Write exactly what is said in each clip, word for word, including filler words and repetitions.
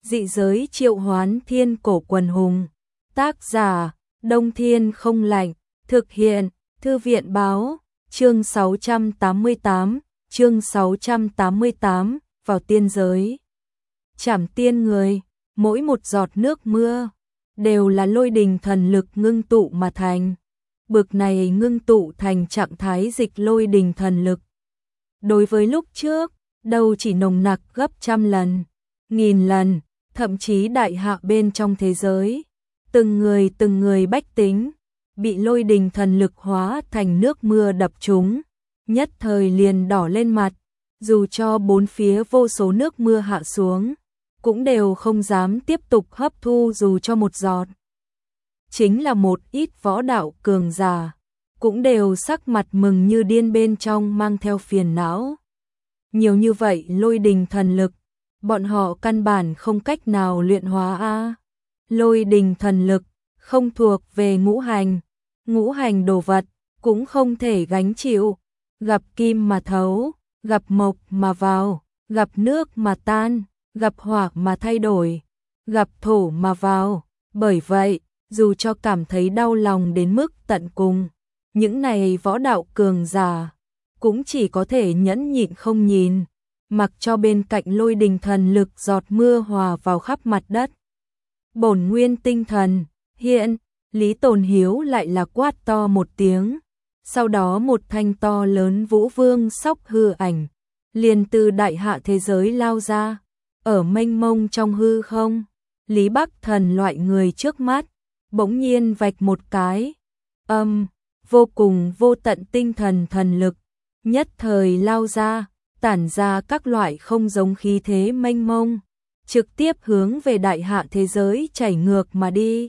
Dị giới triệu hoán thiên cổ quần hùng. Tác giả, Đông Thiên không lạnh. Thực hiện, Thư viện báo. Chương sáu trăm tám mươi tám, chương sáu trăm tám mươi tám, vào tiên giới. Trảm tiên người, mỗi một giọt nước mưa, đều là lôi đình thần lực ngưng tụ mà thành. Bực này ngưng tụ thành trạng thái dịch lôi đình thần lực. Đối với lúc trước, đâu chỉ nồng nặc gấp trăm lần, nghìn lần, thậm chí đại hạ bên trong thế giới. Từng người từng người bách tính, bị lôi đình thần lực hóa thành nước mưa đập trúng, nhất thời liền đỏ lên mặt, dù cho bốn phía vô số nước mưa hạ xuống, cũng đều không dám tiếp tục hấp thu dù cho một giọt. Chính là một ít võ đạo cường giả, cũng đều sắc mặt mừng như điên, bên trong mang theo phiền não. Nhiều như vậy lôi đình thần lực, bọn họ căn bản không cách nào luyện hóa a. Lôi đình thần lực không thuộc về ngũ hành, ngũ hành đồ vật cũng không thể gánh chịu, gặp kim mà thấu, gặp mộc mà vào, gặp nước mà tan, gặp hỏa mà thay đổi, gặp thổ mà vào. Bởi vậy, dù cho cảm thấy đau lòng đến mức tận cùng, những này võ đạo cường giả cũng chỉ có thể nhẫn nhịn không nhìn, mặc cho bên cạnh lôi đình thần lực giọt mưa hòa vào khắp mặt đất. Bổn nguyên tinh thần hiện, Lý Tồn Hiếu lại là quát to một tiếng, sau đó một thanh to lớn vũ vương sóc hư ảnh liền từ đại hạ thế giới lao ra. Ở mênh mông trong hư không, Lý Bắc Thần loại người trước mắt bỗng nhiên vạch một cái, âm, vô cùng vô tận tinh thần thần lực nhất thời lao ra, tản ra các loại không giống khí thế mênh mông, trực tiếp hướng về đại hạ thế giới chảy ngược mà đi.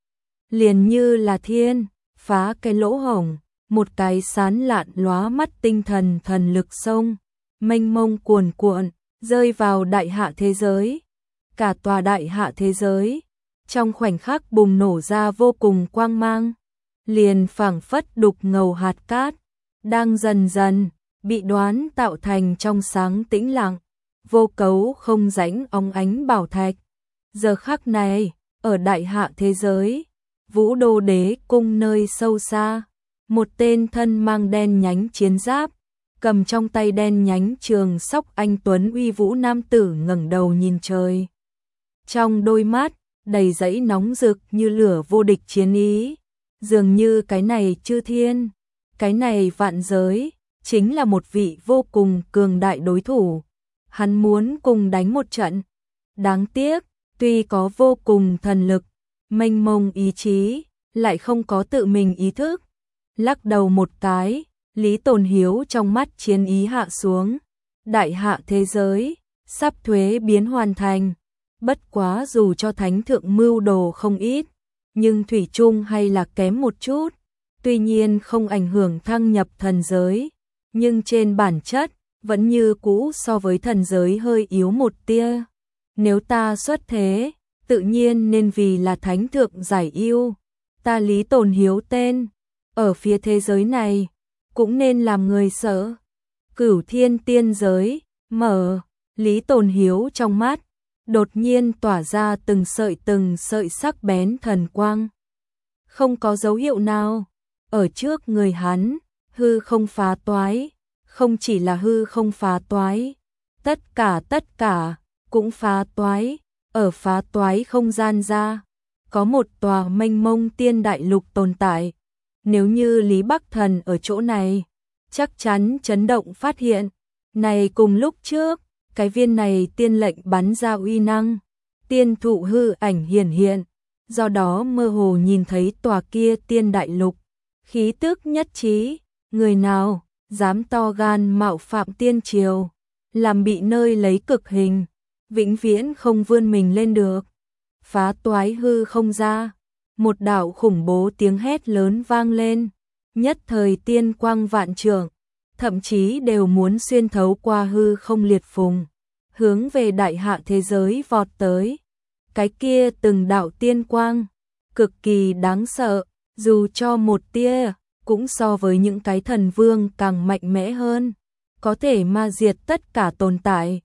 Liền như là thiên phá cái lỗ hổng, một cái sán lạn lóa mắt tinh thần thần lực sông mênh mông cuồn cuộn rơi vào đại hạ thế giới. Cả tòa đại hạ thế giới trong khoảnh khắc bùng nổ ra vô cùng quang mang, liền phảng phất đục ngầu hạt cát, đang dần dần bị đoán tạo thành trong sáng tĩnh lặng, vô cấu không rãnh óng ánh bảo thạch. Giờ khắc này, ở đại hạ thế giới, Vũ Đô Đế cung nơi sâu xa, một tên thân mang đen nhánh chiến giáp, cầm trong tay đen nhánh trường sóc anh tuấn uy vũ nam tử ngẩng đầu nhìn trời. Trong đôi mắt đầy dẫy nóng rực như lửa vô địch chiến ý, dường như cái này chư thiên, cái này vạn giới chính là một vị vô cùng cường đại đối thủ. Hắn muốn cùng đánh một trận. Đáng tiếc, tuy có vô cùng thần lực, mênh mông ý chí, lại không có tự mình ý thức. Lắc đầu một cái, Lý Tồn Hiếu trong mắt chiến ý hạ xuống. Đại hạ thế giới sắp thuế biến hoàn thành. Bất quá dù cho thánh thượng mưu đồ không ít, nhưng thủy chung hay là kém một chút. Tuy nhiên không ảnh hưởng thăng nhập thần giới, nhưng trên bản chất vẫn như cũ so với thần giới hơi yếu một tia. Nếu ta xuất thế, tự nhiên nên vì là thánh thượng giải ưu. Ta Lý Tồn Hiếu tên, ở phía thế giới này, cũng nên làm người sợ. Cửu thiên tiên giới, mở, Lý Tồn Hiếu trong mắt, đột nhiên tỏa ra từng sợi từng sợi sắc bén thần quang. Không có dấu hiệu nào, ở trước người hắn, hư không phá toái. Không chỉ là hư không phá toái, tất cả tất cả cũng phá toái. Ở phá toái không gian ra, có một tòa mênh mông tiên đại lục tồn tại. Nếu như Lý Bắc Thần ở chỗ này, chắc chắn chấn động phát hiện. Này cùng lúc trước, cái viên này tiên lệnh bắn ra uy năng, tiên thụ hư ảnh hiển hiện, do đó mơ hồ nhìn thấy tòa kia tiên đại lục. Khí tức nhất trí, người nào dám to gan mạo phạm tiên triều, làm bị nơi lấy cực hình, vĩnh viễn không vươn mình lên được. Phá toái hư không ra, một đạo khủng bố tiếng hét lớn vang lên, nhất thời tiên quang vạn trượng, thậm chí đều muốn xuyên thấu qua hư không liệt phùng, hướng về đại hạ thế giới vọt tới. Cái kia từng đạo tiên quang, cực kỳ đáng sợ, dù cho một tia, cũng so với những cái thần vương càng mạnh mẽ hơn, có thể ma diệt tất cả tồn tại.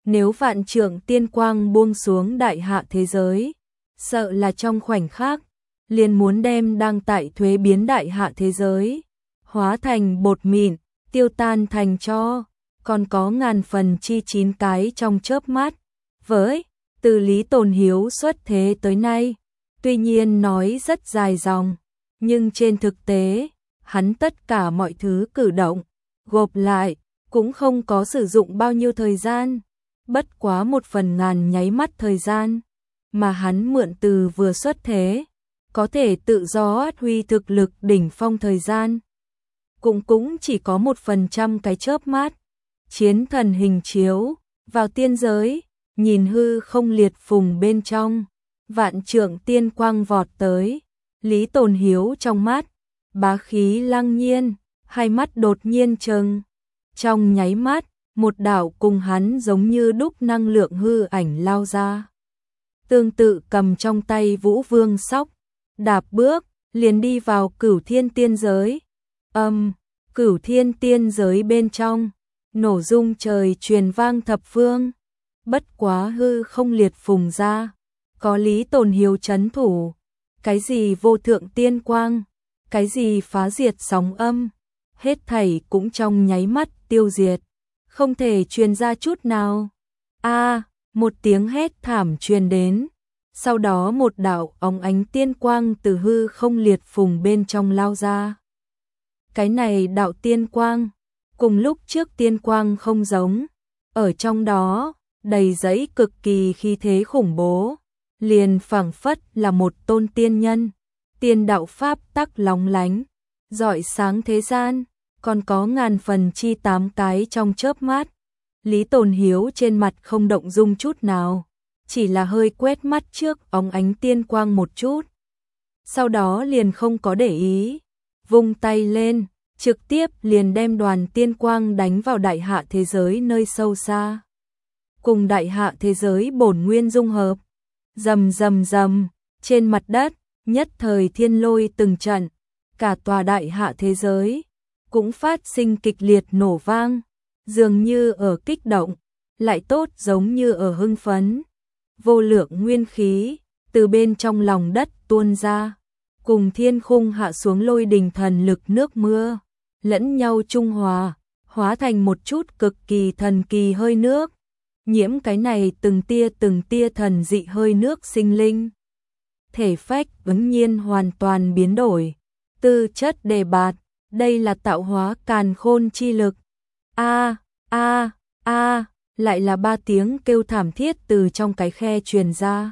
Nếu vạn trượng tiên quang buông xuống đại hạ thế giới, sợ là trong khoảnh khắc, liền muốn đem đang tại thuế biến đại hạ thế giới, hóa thành bột mịn, tiêu tan thành tro, còn có ngàn phần chi chín cái trong chớp mắt. Với, từ Lý Tồn Hiếu xuất thế tới nay, tuy nhiên nói rất dài dòng, nhưng trên thực tế, hắn tất cả mọi thứ cử động, gộp lại, cũng không có sử dụng bao nhiêu thời gian, bất quá một phần ngàn nháy mắt thời gian, mà hắn mượn từ vừa xuất thế, có thể tự do phát huy thực lực đỉnh phong thời gian. Cũng cũng chỉ có một phần trăm cái chớp mắt, chiến thần hình chiếu, vào tiên giới, nhìn hư không liệt phùng bên trong, vạn trượng tiên quang vọt tới, Lý Tồn Hiếu trong mắt, bá khí lăng nhiên, hai mắt đột nhiên trừng, trong nháy mắt, một đạo cùng hắn giống như đúc năng lượng hư ảnh lao ra. Tương tự cầm trong tay Vũ Vương sóc, đạp bước, liền đi vào Cửu Thiên tiên giới. Âm, Cửu Thiên tiên giới bên trong, nổ rung trời truyền vang thập phương. Bất quá hư không liệt phùng ra, có Lý Tồn Hiếu trấn thủ, cái gì vô thượng tiên quang, cái gì phá diệt sóng âm, hết thảy cũng trong nháy mắt tiêu diệt, không thể truyền ra chút nào. A, một tiếng hét thảm truyền đến, sau đó một đạo óng ánh tiên quang từ hư không liệt phùng bên trong lao ra. Cái này đạo tiên quang, cùng lúc trước tiên quang không giống, ở trong đó, đầy dẫy cực kỳ khí thế khủng bố, liền phảng phất là một tôn tiên nhân, tiên đạo pháp tắc lóng lánh, rọi sáng thế gian, còn có ngàn phần chi tám cái trong chớp mắt. Lý Tồn Hiếu trên mặt không động dung chút nào, chỉ là hơi quét mắt trước óng ánh tiên quang một chút. Sau đó liền không có để ý, vung tay lên, trực tiếp liền đem đoàn tiên quang đánh vào đại hạ thế giới nơi sâu xa. Cùng đại hạ thế giới bổn nguyên dung hợp, rầm rầm rầm, trên mặt đất, nhất thời thiên lôi từng trận, cả tòa đại hạ thế giới cũng phát sinh kịch liệt nổ vang, dường như ở kích động, lại tốt giống như ở hưng phấn. Vô lượng nguyên khí từ bên trong lòng đất tuôn ra, cùng thiên khung hạ xuống lôi đình thần lực nước mưa, lẫn nhau trung hòa, hóa thành một chút cực kỳ thần kỳ hơi nước. Nhiễm cái này từng tia từng tia thần dị hơi nước sinh linh. Thể phách ứng nhiên hoàn toàn biến đổi, tư chất đề bạt, đây là tạo hóa càn khôn chi lực. A a a, lại là ba tiếng kêu thảm thiết từ trong cái khe truyền ra.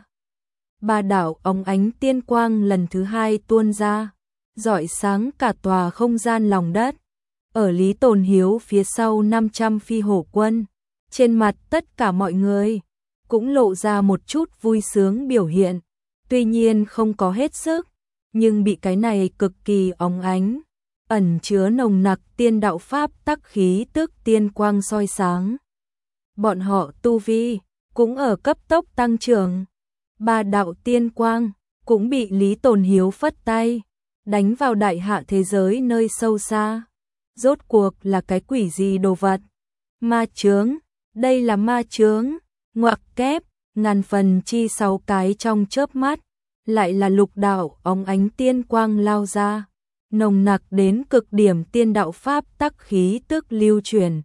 Ba đạo óng ánh tiên quang lần thứ hai tuôn ra, rọi sáng cả tòa không gian lòng đất. Ở Lý Tồn Hiếu phía sau năm trăm phi hổ quân, trên mặt tất cả mọi người cũng lộ ra một chút vui sướng biểu hiện, tuy nhiên không có hết sức, nhưng bị cái này cực kỳ óng ánh, ẩn chứa nồng nặc tiên đạo pháp tắc khí tức tiên quang soi sáng. Bọn họ tu vi cũng ở cấp tốc tăng trưởng. Ba đạo tiên quang cũng bị Lý Tồn Hiếu phất tay, đánh vào đại hạ thế giới nơi sâu xa. Rốt cuộc là cái quỷ gì đồ vật? Ma chướng, đây là ma chướng, ngoặc kép, ngàn phần chi sáu cái trong chớp mắt, lại là lục đạo óng ánh tiên quang lao ra, nồng nặc đến cực điểm tiên đạo pháp tắc khí tức lưu truyền.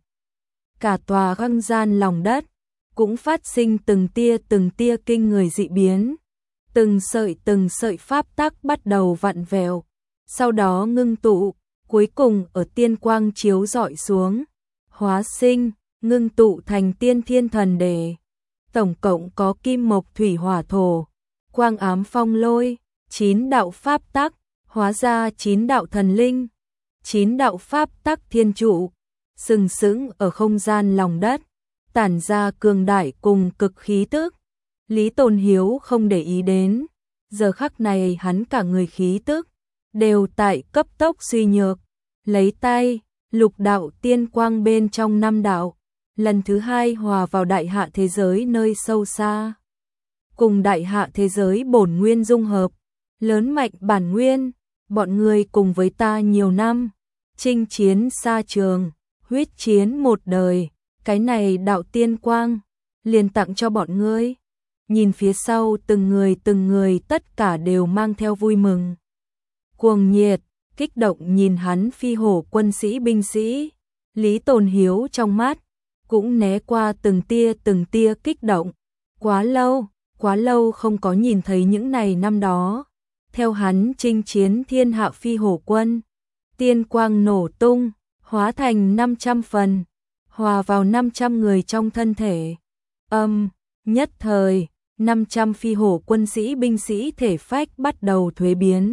Cả tòa không gian lòng đất cũng phát sinh từng tia từng tia kinh người dị biến, từng sợi từng sợi pháp tắc bắt đầu vặn vẹo, sau đó ngưng tụ, cuối cùng ở tiên quang chiếu rọi xuống, hóa sinh, ngưng tụ thành tiên thiên thần đề. Tổng cộng có kim mộc thủy hỏa thổ, quang ám phong lôi, chín đạo pháp tắc, hóa ra chín đạo thần linh, chín đạo pháp tắc thiên trụ, sừng sững ở không gian lòng đất, tản ra cường đại cùng cực khí tức. Lý Tồn Hiếu không để ý đến, giờ khắc này hắn cả người khí tức đều tại cấp tốc suy nhược, lấy tay, lục đạo tiên quang bên trong năm đạo, lần thứ hai hòa vào đại hạ thế giới nơi sâu xa. Cùng đại hạ thế giới bổn nguyên dung hợp, lớn mạnh bản nguyên, bọn người cùng với ta nhiều năm, chinh chiến xa trường, huyết chiến một đời, cái này đạo tiên quang, liền tặng cho bọn ngươi. Nhìn phía sau từng người từng người tất cả đều mang theo vui mừng. Cuồng nhiệt, kích động nhìn hắn phi hổ quân sĩ binh sĩ, Lý Tồn Hiếu trong mắt cũng né qua từng tia từng tia kích động. Quá lâu, quá lâu không có nhìn thấy những này năm đó. Theo hắn chinh chiến thiên hạ phi hổ quân, tiên quang nổ tung, hóa thành năm trăm phần, hòa vào năm trăm người trong thân thể. Âm, nhất thời, năm trăm phi hổ quân sĩ binh sĩ thể phách bắt đầu thuế biến.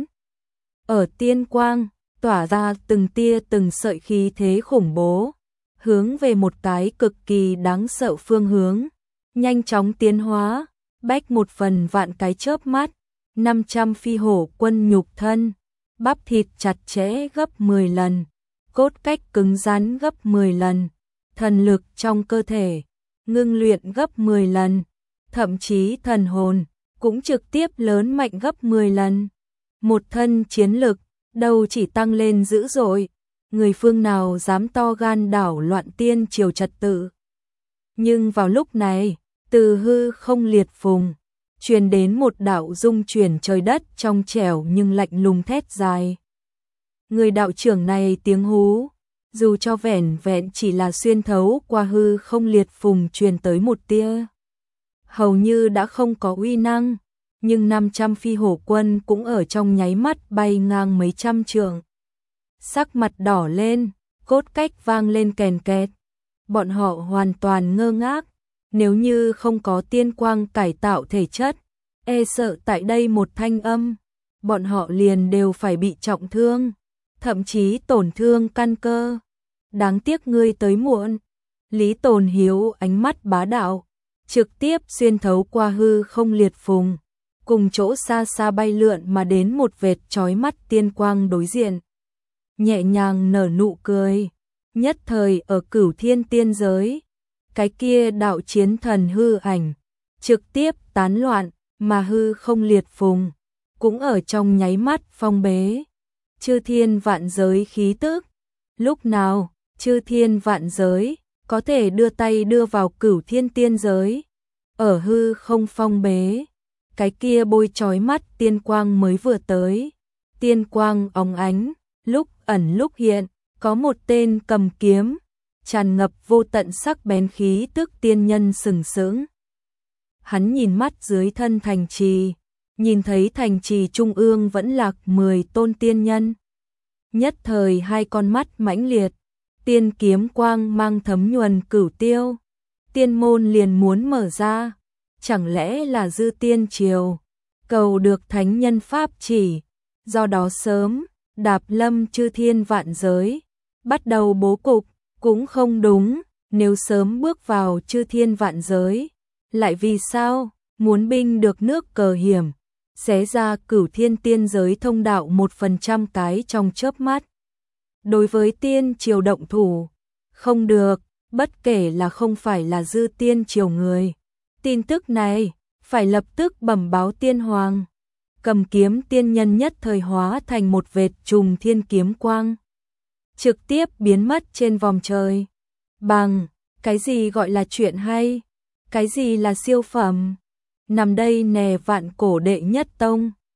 Ở tiên quang, tỏa ra từng tia từng sợi khí thế khủng bố, hướng về một cái cực kỳ đáng sợ phương hướng, nhanh chóng tiến hóa, bách một phần vạn cái chớp mắt, năm trăm phi hổ quân nhục thân, bắp thịt chặt chẽ gấp mười lần, cốt cách cứng rắn gấp mười lần, thần lực trong cơ thể ngưng luyện gấp mười lần, thậm chí thần hồn cũng trực tiếp lớn mạnh gấp mười lần. Một thân chiến lực, đâu chỉ tăng lên dữ dội, người phương nào dám to gan đảo loạn tiên triều trật tự. Nhưng vào lúc này, từ hư không liệt phùng, truyền đến một đạo rung chuyển trời đất trong trẻo nhưng lạnh lùng thét dài. Người đạo trưởng này tiếng hú, dù cho vẻn vẹn chỉ là xuyên thấu qua hư không liệt phùng truyền tới một tia, hầu như đã không có uy năng, nhưng năm trăm phi hổ quân cũng ở trong nháy mắt bay ngang mấy trăm trượng. Sắc mặt đỏ lên, cốt cách vang lên kèn kẹt. Bọn họ hoàn toàn ngơ ngác, nếu như không có tiên quang cải tạo thể chất, e sợ tại đây một thanh âm, bọn họ liền đều phải bị trọng thương, thậm chí tổn thương căn cơ. Đáng tiếc ngươi tới muộn. Lý Tồn Hiếu ánh mắt bá đạo, trực tiếp xuyên thấu qua hư không liệt phùng, cùng chỗ xa xa bay lượn mà đến một vệt chói mắt tiên quang đối diện. Nhẹ nhàng nở nụ cười, nhất thời ở Cửu Thiên tiên giới, cái kia đạo chiến thần hư ảnh trực tiếp tán loạn, mà hư không liệt phùng cũng ở trong nháy mắt phong bế. Chư thiên vạn giới khí tức, lúc nào chư thiên vạn giới có thể đưa tay đưa vào Cửu Thiên tiên giới, ở hư không phong bế, cái kia bôi chói mắt tiên quang mới vừa tới, tiên quang óng ánh, lúc ẩn lúc hiện, có một tên cầm kiếm, tràn ngập vô tận sắc bén khí tức tiên nhân sừng sững. Hắn nhìn mắt dưới thân thành trì, nhìn thấy thành trì trung ương vẫn lạc mười tôn tiên nhân. Nhất thời hai con mắt mãnh liệt, tiên kiếm quang mang thấm nhuần cửu tiêu, tiên môn liền muốn mở ra, chẳng lẽ là dư tiên triều, cầu được thánh nhân pháp chỉ, do đó sớm đạp lâm chư thiên vạn giới, bắt đầu bố cục, cũng không đúng, nếu sớm bước vào chư thiên vạn giới, lại vì sao, muốn binh được nước cờ hiểm, xé ra Cửu Thiên tiên giới thông đạo một phần trăm cái trong chớp mắt. Đối với tiên triều động thủ, không được, bất kể là không phải là dư tiên triều người. Tin tức này, phải lập tức bẩm báo tiên hoàng. Cầm kiếm tiên nhân nhất thời hóa thành một vệt trùng thiên kiếm quang, trực tiếp biến mất trên vòng trời. Bằng, cái gì gọi là chuyện hay? Cái gì là siêu phẩm? Nằm đây nè vạn cổ đệ nhất tông,